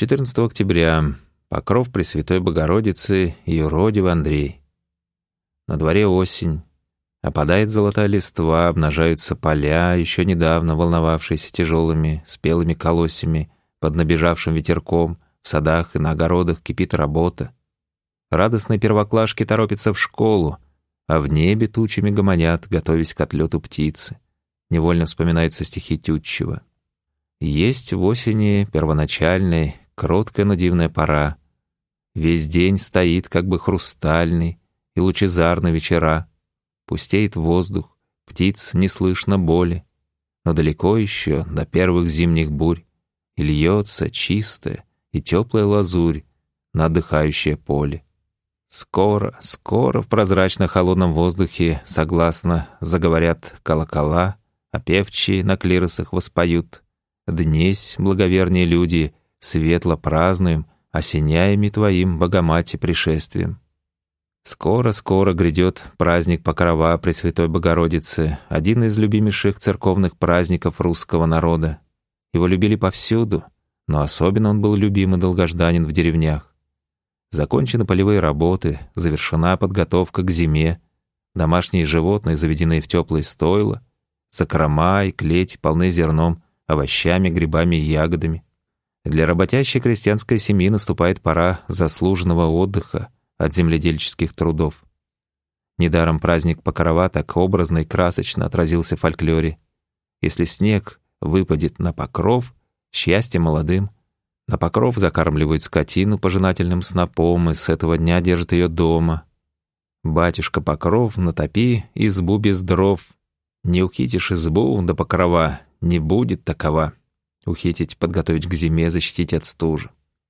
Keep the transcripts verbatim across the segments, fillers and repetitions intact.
четырнадцатого октября. Покров Пресвятой Богородицы и юродивый Андрей. На дворе осень. Опадает золотая листва, обнажаются поля, еще недавно волновавшиеся тяжелыми, спелыми колосьями под набежавшим ветерком. В садах и на огородах кипит работа. Радостные первоклашки торопятся в школу, а в небе тучами гомонят, готовясь к отлету птицы. Невольно вспоминаются стихи Тютчева. Есть в осени первоначальной, кроткая, но дивная пора. Весь день стоит, как бы хрустальный, и лучезарны вечера. Пустеет воздух, птиц не слышно боли, но далеко еще до первых зимних бурь, и льется чистая и теплая лазурь на отдыхающее поле. Скоро, скоро в прозрачно-холодном воздухе согласно заговорят колокола, а певчие на клиросах воспоют: «Днесь, благоверные люди, светло празднуем, осеняями Твоим, Богомати, пришествием». Скоро-скоро грядет праздник Покрова Пресвятой Богородицы, один из любимейших церковных праздников русского народа. Его любили повсюду, но особенно он был любим и долгожданен в деревнях. Закончены полевые работы, завершена подготовка к зиме, домашние животные заведены в теплые стойла, закрома и клеть полны зерном, овощами, грибами и ягодами. Для работящей крестьянской семьи наступает пора заслуженного отдыха от земледельческих трудов. Недаром праздник Покрова так образно и красочно отразился в фольклоре. Если снег выпадет на покров, счастье молодым. На покров закармливают скотину пожинательным снопом, и с этого дня держат ее дома. Батюшка Покров, натопи избу без дров. Не ухитишь избу до покрова, не будет такова. Ухитить, подготовить к зиме, защитить от стужи.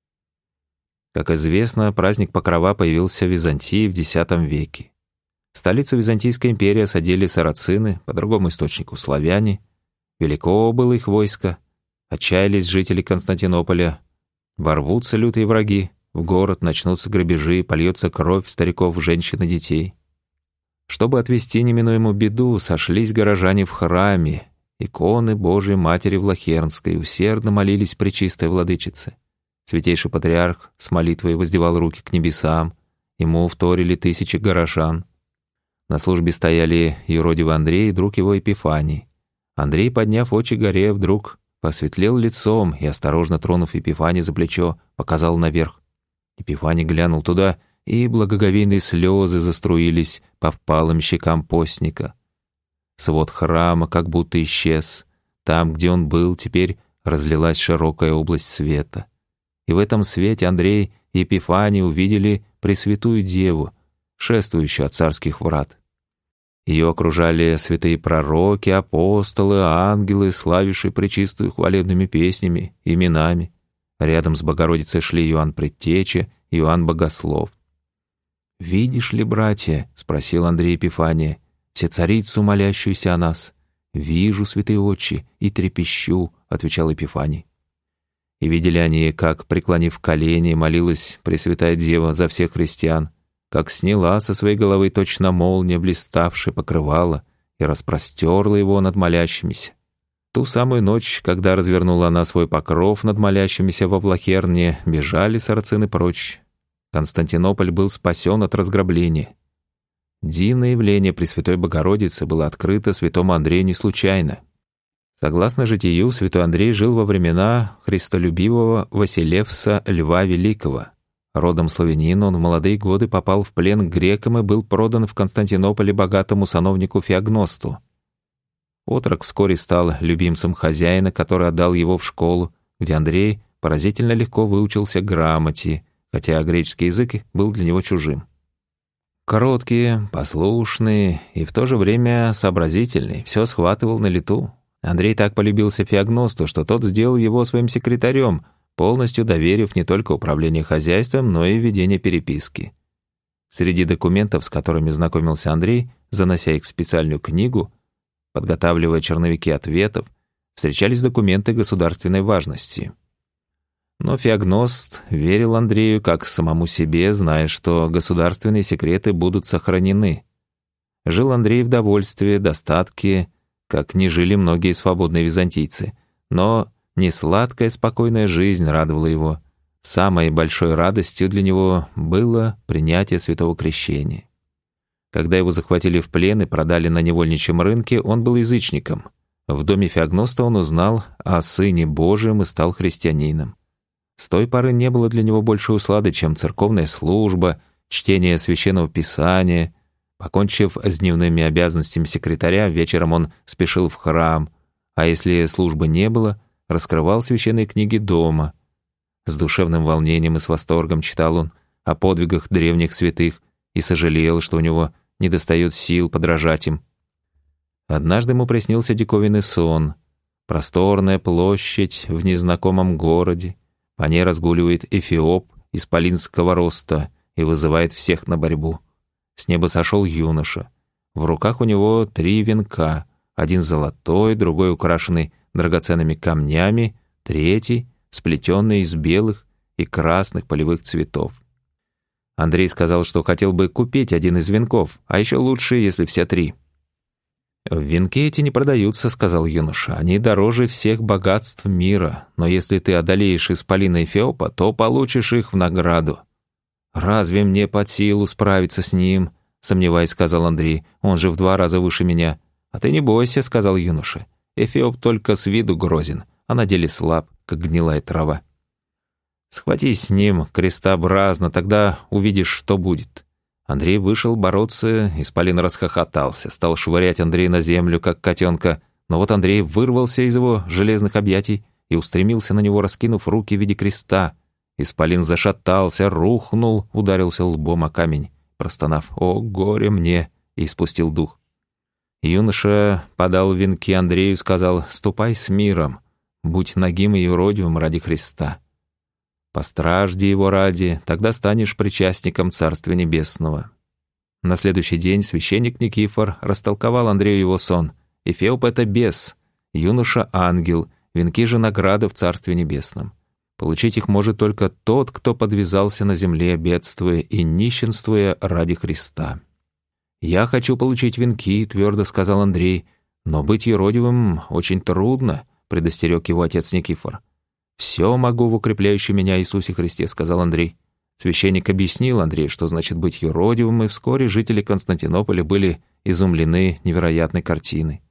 Как известно, праздник Покрова появился в Византии в десятом веке. Столицу Византийской империи осадили сарацины, по другому источнику славяне. Велико было их войско. Отчаялись жители Константинополя. Ворвутся лютые враги. В город начнутся грабежи, польется кровь стариков, женщин и детей. Чтобы отвести неминуемую беду, сошлись горожане в храме. Иконы Божией Матери Влахернской усердно молились пречистой владычице. Святейший патриарх с молитвой воздевал руки к небесам. Ему вторили тысячи горожан. На службе стояли юродивый Андрей и друг его Епифаний. Андрей, подняв очи горе, вдруг посветлел лицом и, осторожно тронув Епифания за плечо, показал наверх. Епифаний глянул туда, и благоговейные слезы заструились по впалым щекам постника. Свод храма как будто исчез. Там, где он был, теперь разлилась широкая область света. И в этом свете Андрей и Епифаний увидели Пресвятую Деву, шествующую от царских врат. Ее окружали святые пророки, апостолы, ангелы, славившие пречистую хвалебными песнями, именами. Рядом с Богородицей шли Иоанн Предтеча, Иоанн Богослов. «Видишь ли, братья?» — спросил Андрей Епифания, «всецарицу, молящуюся о нас». «Вижу, святые отчи, и трепещу», — отвечал Епифаний. И видели они, как, преклонив колени, молилась Пресвятая Дева за всех христиан, как сняла со своей головы точно молния блиставшее покрывало и распростерла его над молящимися. Ту самую ночь, когда развернула она свой покров над молящимися во Влахерне, бежали сарацины прочь. Константинополь был спасен от разграбления. Дивное явление Пресвятой Богородицы было открыто святому Андрею не случайно. Согласно житию, святой Андрей жил во времена христолюбивого Василевса Льва Великого. Родом славянин, он в молодые годы попал в плен к грекам и был продан в Константинополе богатому сановнику Феогносту. Отрок вскоре стал любимцем хозяина, который отдал его в школу, где Андрей поразительно легко выучился грамоте, хотя греческий язык был для него чужим. Короткий, послушный и в то же время сообразительный, все схватывал на лету. Андрей так полюбился Феогносту, что тот сделал его своим секретарем, полностью доверив не только управление хозяйством, но и ведение переписки. Среди документов, с которыми знакомился Андрей, занося их в специальную книгу, подготавливая черновики ответов, встречались документы государственной важности. Но Феогност верил Андрею как самому себе, зная, что государственные секреты будут сохранены. Жил Андрей в довольстве, достатке, как не жили многие свободные византийцы, но не сладкая, спокойная жизнь радовала его. самой большой радостью для него было принятие святого крещения. Когда его захватили в плен и продали на невольничьем рынке, он был язычником. В доме Феогноста он узнал о Сыне Божьем и стал христианином. С той поры не было для него больше услады, чем церковная служба, чтение священного писания. Покончив с дневными обязанностями секретаря, вечером он спешил в храм, а если службы не было, раскрывал священные книги дома. С душевным волнением и с восторгом читал он о подвигах древних святых и сожалел, что у него недостает сил подражать им. Однажды ему приснился диковинный сон. Просторная площадь в незнакомом городе. По ней разгуливает эфиоп исполинского роста и вызывает всех на борьбу. С неба сошел юноша. В руках у него три венка. Один золотой, другой украшенный драгоценными камнями, третий сплетенный из белых и красных полевых цветов. Андрей сказал, что хотел бы купить один из венков, а еще лучше, если все три. «Венки эти не продаются», — сказал юноша. «Они дороже всех богатств мира, но если ты одолеешь исполина Эфиопа, то получишь их в награду». «Разве мне под силу справиться с ним?» — сомневаясь, сказал Андрей. «Он же в два раза выше меня». «А ты не бойся», — сказал юноша. «Эфиоп только с виду грозен, а на деле слаб, как гнилая трава. Схватись с ним крестообразно, тогда увидишь, что будет». Андрей вышел бороться, исполин расхохотался, стал швырять Андрея на землю, как котенка, но вот Андрей вырвался из его железных объятий и устремился на него, раскинув руки в виде креста. Исполин зашатался, рухнул, ударился лбом о камень, простонав «О, горе мне!» и испустил дух. Юноша подал венки Андрею и сказал «Ступай с миром, будь нагим и юродивым ради Христа. Постражди его ради, тогда станешь причастником Царствия Небесного». На следующий день священник Никифор растолковал Андрею его сон. Эфиоп — это бес, юноша — ангел, венки же награды в Царстве Небесном. Получить их может только тот, кто подвязался на земле, бедствуя и нищенствуя ради Христа. «Я хочу получить венки», — твердо сказал Андрей, «но быть юродивым очень трудно», — предостерег его отец Никифор. «Все могу в укрепляющем меня Иисусе Христе», — сказал Андрей. Священник объяснил Андрею, что значит быть юродивым, и вскоре жители Константинополя были изумлены невероятной картиной.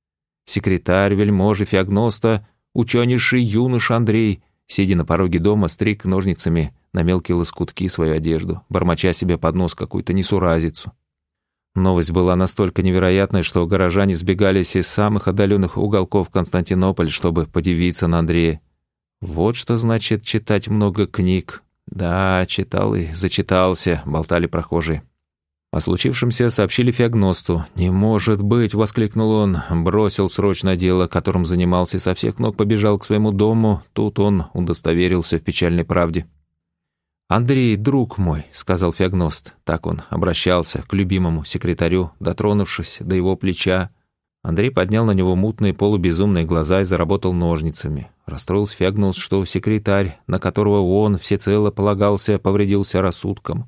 Секретарь вельможи Феогноста, ученейший юноша Андрей, сидя на пороге дома, стриг ножницами на мелкие лоскутки свою одежду, бормоча себе под нос какую-то несуразицу. Новость была настолько невероятной, что горожане сбегались из самых отдаленных уголков Константинополя, чтобы подивиться на Андрея. «Вот что значит читать много книг». «Да, читал и зачитался», — болтали прохожие. О случившемся сообщили Феогносту. «Не может быть!» — воскликнул он, бросил срочно дело, которым занимался, и со всех ног побежал к своему дому. Тут он удостоверился в печальной правде. «Андрей, друг мой», — сказал Феогност. Так он обращался к любимому секретарю, дотронувшись до его плеча. Андрей поднял на него мутные полубезумные глаза и заработал ножницами. Расстроился Феогност, что секретарь, на которого он всецело полагался, повредился рассудком.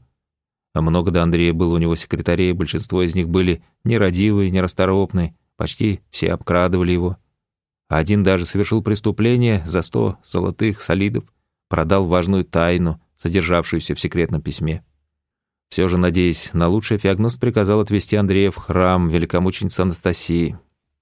А много до Андрея было у него секретарей, большинство из них были нерадивые, нерасторопные, почти все обкрадывали его. Один даже совершил преступление за сто золотых солидов, продал важную тайну, содержавшуюся в секретном письме. Все же, надеясь на лучшее, Феогност приказал отвезти Андрея в храм великомученицы Анастасии.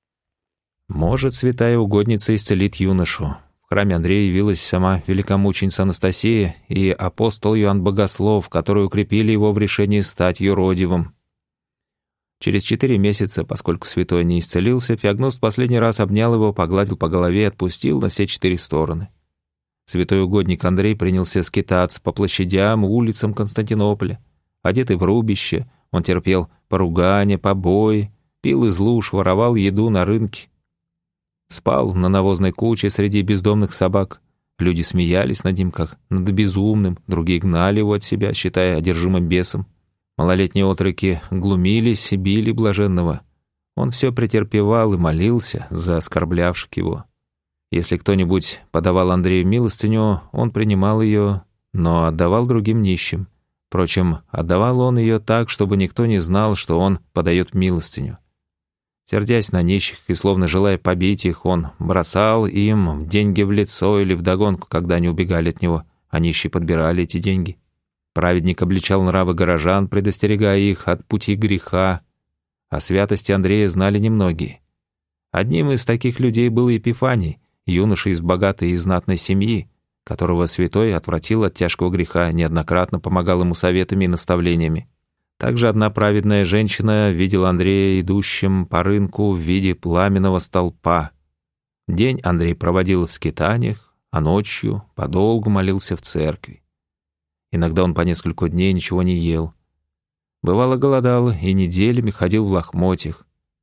Может, святая угодница исцелит юношу. В храме Андрея явилась сама великомученица Анастасия и апостол Иоанн Богослов, которые укрепили его в решении стать юродивым. Через четыре месяца, поскольку святой не исцелился, Феогност последний раз обнял его, погладил по голове и отпустил на все четыре стороны. Святой угодник Андрей принялся скитаться по площадям и улицам Константинополя. Одетый в рубище, он терпел поругания, побои, пил из луж, воровал еду на рынке. Спал на навозной куче среди бездомных собак. Люди смеялись над ним, как над безумным, другие гнали его от себя, считая одержимым бесом. Малолетние отроки глумились и били блаженного. Он все претерпевал и молился за оскорблявших его. Если кто-нибудь подавал Андрею милостыню, он принимал ее, но отдавал другим нищим. Впрочем, отдавал он ее так, чтобы никто не знал, что он подает милостыню. Сердясь на нищих и словно желая побить их, он бросал им деньги в лицо или вдогонку, когда они убегали от него, а нищие подбирали эти деньги. Праведник обличал нравы горожан, предостерегая их от пути греха. О святости Андрея знали немногие. Одним из таких людей был Епифаний, юноша из богатой и знатной семьи, которого святой отвратил от тяжкого греха, неоднократно помогал ему советами и наставлениями. Также одна праведная женщина видела Андрея идущим по рынку в виде пламенного столпа. День Андрей проводил в скитаниях, а ночью подолгу молился в церкви. Иногда он по несколько дней ничего не ел. Бывало, голодал и неделями ходил в лохмотьях.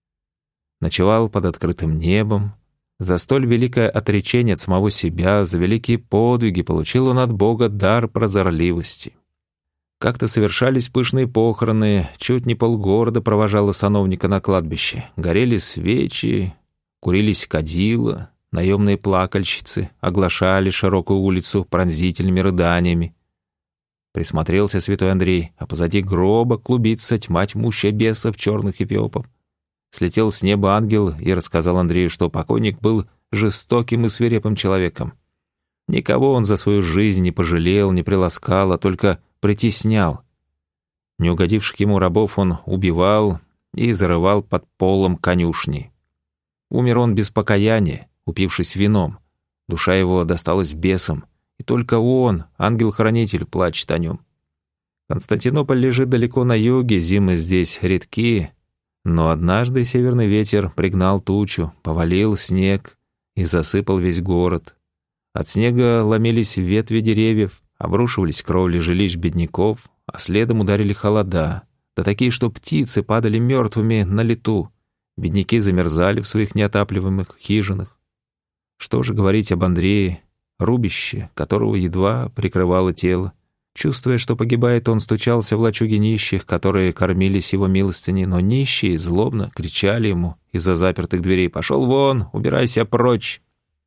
Ночевал под открытым небом. За столь великое отречение от самого себя, за великие подвиги получил он от Бога дар прозорливости. Как-то совершались пышные похороны, чуть не полгорода провожало сановника на кладбище. Горели свечи, курились кадила, наемные плакальщицы оглашали широкую улицу пронзительными рыданиями. Присмотрелся святой Андрей, а позади гроба клубится тьма тьмущая бесов черных эфиопов. Слетел с неба ангел и рассказал Андрею, что покойник был жестоким и свирепым человеком. Никого он за свою жизнь не пожалел, не приласкал, а только притеснял. Неугодивших ему рабов он убивал и зарывал под полом конюшни. Умер он без покаяния, упившись вином. Душа его досталась бесам, и только он, ангел-хранитель, плачет о нем. Константинополь лежит далеко на юге, зимы здесь редки, но однажды северный ветер пригнал тучу, повалил снег и засыпал весь город. От снега ломились ветви деревьев, обрушивались кровли жилищ бедняков, а следом ударили холода, да такие, что птицы падали мертвыми на лету. Бедняки замерзали в своих неотапливаемых хижинах. Что же говорить об Андрее, рубище, которого едва прикрывало тело. Чувствуя, что погибает, он стучался в лачуги нищих, которые кормились его милостыней, но нищие злобно кричали ему из-за запертых дверей: «Пошел вон, убирайся прочь!»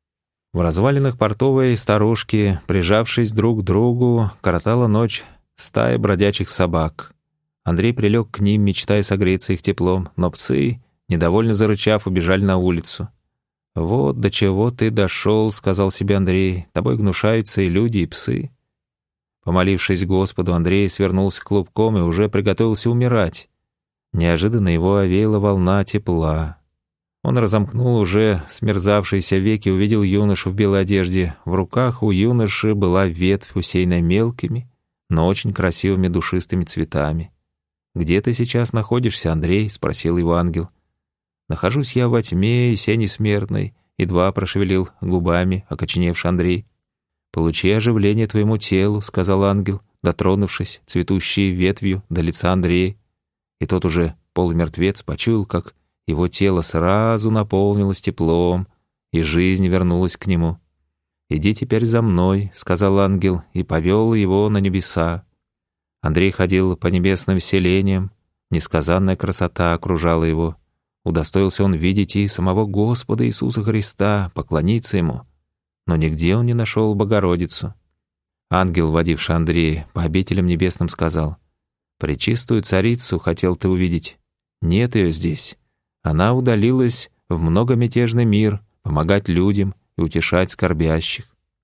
В развалинах портовой сторожки, прижавшись друг к другу, коротала ночь стая бродячих собак. Андрей прилег к ним, мечтая согреться их теплом, но псы, недовольно зарычав, убежали на улицу. «Вот до чего ты дошел», — сказал себе Андрей, — «тобой гнушаются и люди, и псы». Помолившись Господу, Андрей свернулся клубком и уже приготовился умирать. Неожиданно его овеяла волна тепла. Он разомкнул уже смерзавшиеся веки, увидел юношу в белой одежде. В руках у юноши была ветвь, усеянная мелкими, но очень красивыми душистыми цветами. «Где ты сейчас находишься, Андрей?» — спросил его ангел. «Нахожусь я во тьме и сени смертной», — едва прошевелил губами окоченевший Андрей. «Получи оживление твоему телу», — сказал ангел, дотронувшись цветущей ветвью до лица Андрея. И тот уже полумертвец почуял, как его тело сразу наполнилось теплом, и жизнь вернулась к нему. «Иди теперь за мной», — сказал ангел, и повел его на небеса. Андрей ходил по небесным селениям, несказанная красота окружала его. Удостоился он видеть и самого Господа Иисуса Христа, поклониться Ему. Но нигде он не нашел Богородицу. Ангел, водивший Андрея по обителям небесным, сказал: «Пречистую царицу хотел ты увидеть. Нет ее здесь. Она удалилась в многомятежный мир, помогать людям и утешать скорбящих.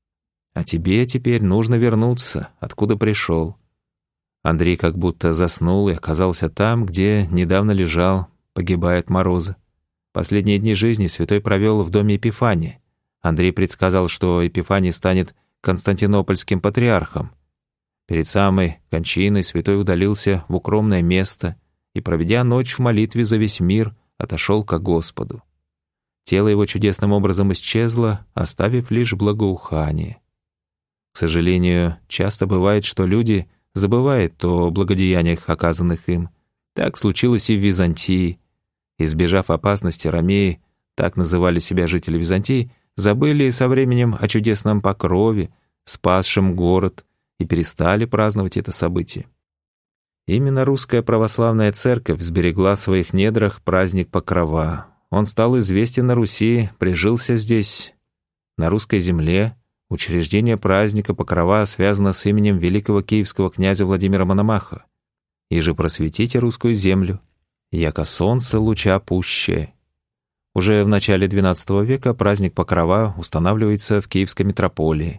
А тебе теперь нужно вернуться, откуда пришел». Андрей как будто заснул и оказался там, где недавно лежал, погибая от мороза. Последние дни жизни святой провел в доме Епифания. Андрей предсказал, что Епифаний станет константинопольским патриархом. Перед самой кончиной святой удалился в укромное место и, проведя ночь в молитве за весь мир, отошел ко Господу. Тело его чудесным образом исчезло, оставив лишь благоухание. К сожалению, часто бывает, что люди забывают о благодеяниях, оказанных им. Так случилось и в Византии. Избежав опасности, ромеи, так называли себя жители Византии, забыли со временем о чудесном покрове, спасшем город, и перестали праздновать это событие. Именно русская православная церковь сберегла в своих недрах праздник Покрова. Он стал известен на Руси, прижился здесь, на русской земле. Учреждение праздника Покрова связано с именем великого киевского князя Владимира Мономаха. «И же просветите русскую землю, яко солнце луча пуще». Уже в начале двенадцатого века праздник Покрова устанавливается в Киевской митрополии.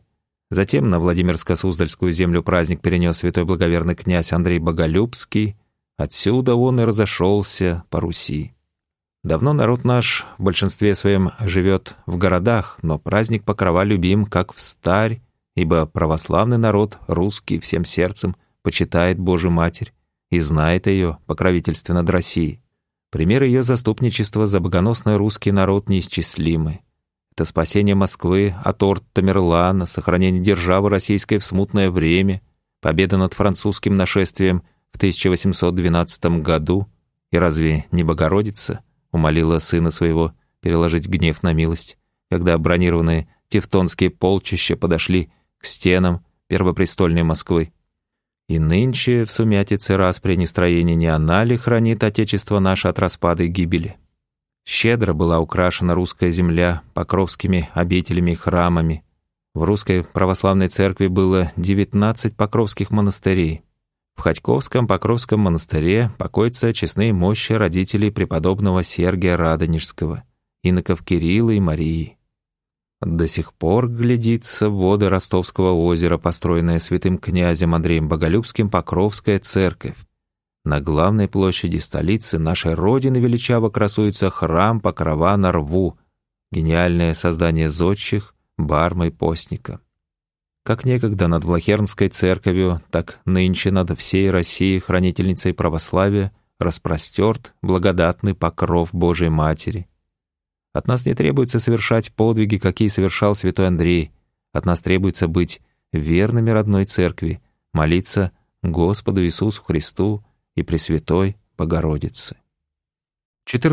Затем на Владимирско-Суздальскую землю праздник перенес святой благоверный князь Андрей Боголюбский. Отсюда он и разошелся по Руси. Давно народ наш в большинстве своем живет в городах, но праздник Покрова любим, как встарь, ибо православный народ, русский, всем сердцем почитает Божию Матерь и знает ее покровительство над Россией. Примеры ее заступничества за богоносный русский народ неисчислимы. Это спасение Москвы от орд Тамерлана, сохранение державы российской в смутное время, победа над французским нашествием в тысяча восемьсот двенадцатом году. И разве не Богородица умолила сына своего переложить гнев на милость, когда бронированные тевтонские полчища подошли к стенам первопрестольной Москвы? И нынче в сумятице распри нестроения не она ли хранит Отечество наше от распада и гибели? Щедро была украшена русская земля покровскими обителями и храмами. В русской православной церкви было девятнадцать покровских монастырей. В Ходьковском Покровском монастыре покоятся честные мощи родителей преподобного Сергия Радонежского, иноков Кирилла и Марии. До сих пор глядится в воды Ростовского озера, построенная святым князем Андреем Боголюбским Покровская церковь. На главной площади столицы нашей Родины величаво красуется храм Покрова на Рву, гениальное создание зодчих, барма и постника. Как некогда над Влахернской церковью, так нынче над всей Россией, хранительницей православия, распростерт благодатный покров Божией Матери. От нас не требуется совершать подвиги, какие совершал святой Андрей. От нас требуется быть верными родной церкви, молиться Господу Иисусу Христу и Пресвятой Богородице. четырнадцатое